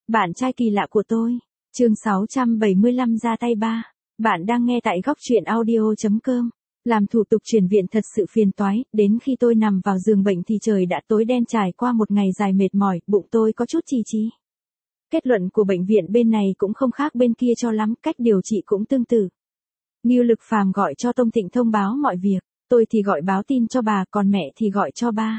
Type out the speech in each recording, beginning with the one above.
Bạn trai kỳ lạ của tôi. Chương 675 ra tay ba. Bạn đang nghe tại góc truyện audio.com. Làm thủ tục chuyển viện thật sự phiền toái, đến khi tôi nằm vào giường bệnh thì trời đã tối đen trải qua một ngày dài mệt mỏi, bụng tôi có chút trì trì. Kết luận của bệnh viện bên này cũng không khác bên kia cho lắm, cách điều trị cũng tương tự. Ngưu Lực Phàm gọi cho Tông Thịnh thông báo mọi việc, tôi thì gọi báo tin cho bà, còn mẹ thì gọi cho ba.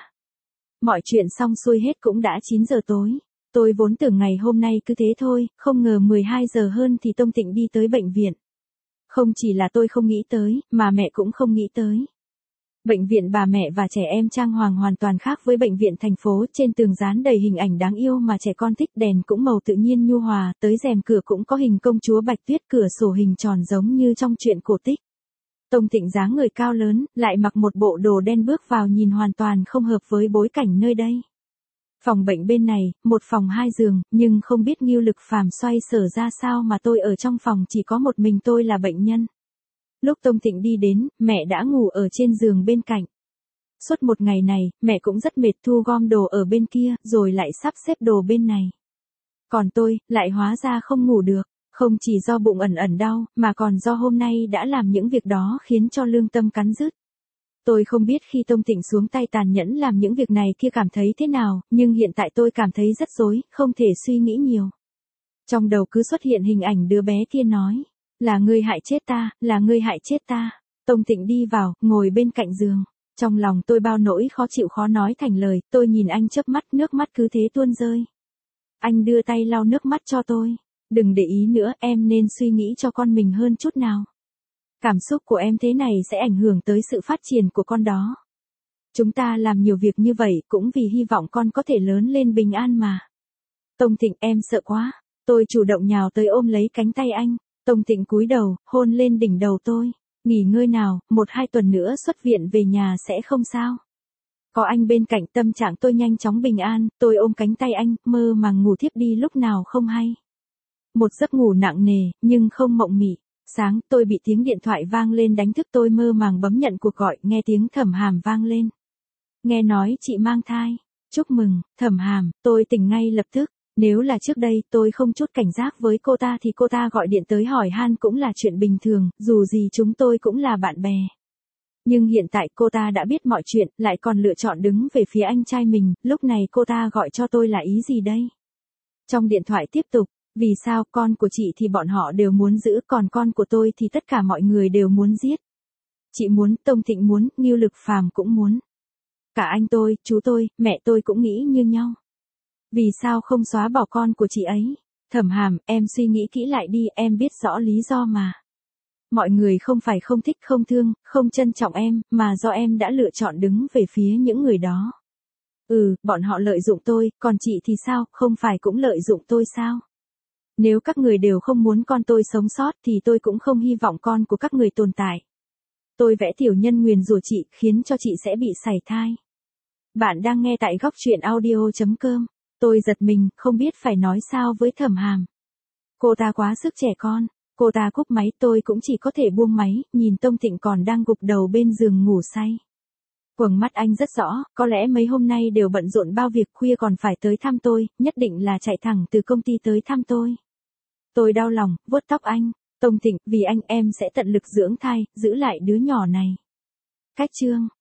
Mọi chuyện xong xuôi hết cũng đã 9 giờ tối. Tôi vốn tưởng ngày hôm nay cứ thế thôi, không ngờ 12 giờ hơn thì Tông Thịnh đi tới bệnh viện. Không chỉ là tôi không nghĩ tới, mà mẹ cũng không nghĩ tới. Bệnh viện bà mẹ và trẻ em trang hoàng hoàn toàn khác với bệnh viện thành phố, trên tường dán đầy hình ảnh đáng yêu mà trẻ con thích, đèn cũng màu tự nhiên nhu hòa, tới rèm cửa cũng có hình công chúa Bạch Tuyết, cửa sổ hình tròn giống như trong truyện cổ tích. Tông Thịnh dáng người cao lớn, lại mặc một bộ đồ đen bước vào nhìn hoàn toàn không hợp với bối cảnh nơi đây. Phòng bệnh bên này, một phòng 2 giường, nhưng không biết Ngưu Lực Phàm xoay sở ra sao mà tôi ở trong phòng chỉ có một mình tôi là bệnh nhân. Lúc Tông Thịnh đi đến, mẹ đã ngủ ở trên giường bên cạnh. Suốt một ngày này, mẹ cũng rất mệt, thu gom đồ ở bên kia, rồi lại sắp xếp đồ bên này. Còn tôi, lại hóa ra không ngủ được, không chỉ do bụng ẩn ẩn đau, mà còn do hôm nay đã làm những việc đó khiến cho lương tâm cắn rứt. Tôi không biết khi Tông Thịnh xuống tay tàn nhẫn làm những việc này kia cảm thấy thế nào, nhưng hiện tại tôi cảm thấy rất rối, không thể suy nghĩ nhiều. Trong đầu cứ xuất hiện hình ảnh đứa bé kia nói, là ngươi hại chết ta, là ngươi hại chết ta. Tông Thịnh đi vào, ngồi bên cạnh giường. Trong lòng tôi bao nỗi khó chịu khó nói thành lời, tôi nhìn anh chớp mắt, nước mắt cứ thế tuôn rơi. Anh đưa tay lau nước mắt cho tôi. Đừng để ý nữa, em nên suy nghĩ cho con mình hơn chút nào. Cảm xúc của em thế này sẽ ảnh hưởng tới sự phát triển của con đó. Chúng ta làm nhiều việc như vậy cũng vì hy vọng con có thể lớn lên bình an mà. Tông Thịnh, em sợ quá. Tôi chủ động nhào tới ôm lấy cánh tay anh. Tông Thịnh cúi đầu, hôn lên đỉnh đầu tôi. Nghỉ ngơi nào, 1-2 tuần nữa xuất viện về nhà sẽ không sao. Có anh bên cạnh, tâm trạng tôi nhanh chóng bình an, tôi ôm cánh tay anh, mơ màng ngủ thiếp đi lúc nào không hay. Một giấc ngủ nặng nề, nhưng không mộng mị. Sáng, tôi bị tiếng điện thoại vang lên đánh thức, tôi mơ màng bấm nhận cuộc gọi, nghe tiếng Thẩm Hàm vang lên. Nghe nói chị mang thai. Chúc mừng, Thẩm Hàm, tôi tỉnh ngay lập tức. Nếu là trước đây tôi không chút cảnh giác với cô ta thì cô ta gọi điện tới hỏi han cũng là chuyện bình thường, dù gì chúng tôi cũng là bạn bè. Nhưng hiện tại cô ta đã biết mọi chuyện, lại còn lựa chọn đứng về phía anh trai mình, lúc này cô ta gọi cho tôi là ý gì đây? Trong điện thoại tiếp tục, vì sao con của chị thì bọn họ đều muốn giữ, còn con của tôi thì tất cả mọi người đều muốn giết. Chị muốn, Tông Thịnh muốn, Ngưu Lực Phàm cũng muốn. Cả anh tôi, chú tôi, mẹ tôi cũng nghĩ như nhau. Vì sao không xóa bỏ con của chị ấy? Thẩm Hàm, em suy nghĩ kỹ lại đi, em biết rõ lý do mà. Mọi người không phải không thích, không thương, không trân trọng em, mà do em đã lựa chọn đứng về phía những người đó. Bọn họ lợi dụng tôi, còn chị thì sao, không phải cũng lợi dụng tôi sao? Nếu các người đều không muốn con tôi sống sót thì tôi cũng không hy vọng con của các người tồn tại. Tôi vẽ tiểu nhân nguyền rủa chị, khiến cho chị sẽ bị sảy thai. Bạn đang nghe tại góc truyện audio.com. Tôi giật mình, không biết phải nói sao với Thẩm Hàm. Cô ta quá sức trẻ con. Cô ta cúp máy, tôi cũng chỉ có thể buông máy, nhìn Tông Thịnh còn đang gục đầu bên giường ngủ say. Quầng mắt anh rất rõ, có lẽ mấy hôm nay đều bận rộn bao việc, khuya còn phải tới thăm tôi, nhất định là chạy thẳng từ công ty tới thăm tôi. Tôi đau lòng, vuốt tóc anh. Tông Thịnh, vì anh em sẽ tận lực dưỡng thai, giữ lại đứa nhỏ này. Cách chương.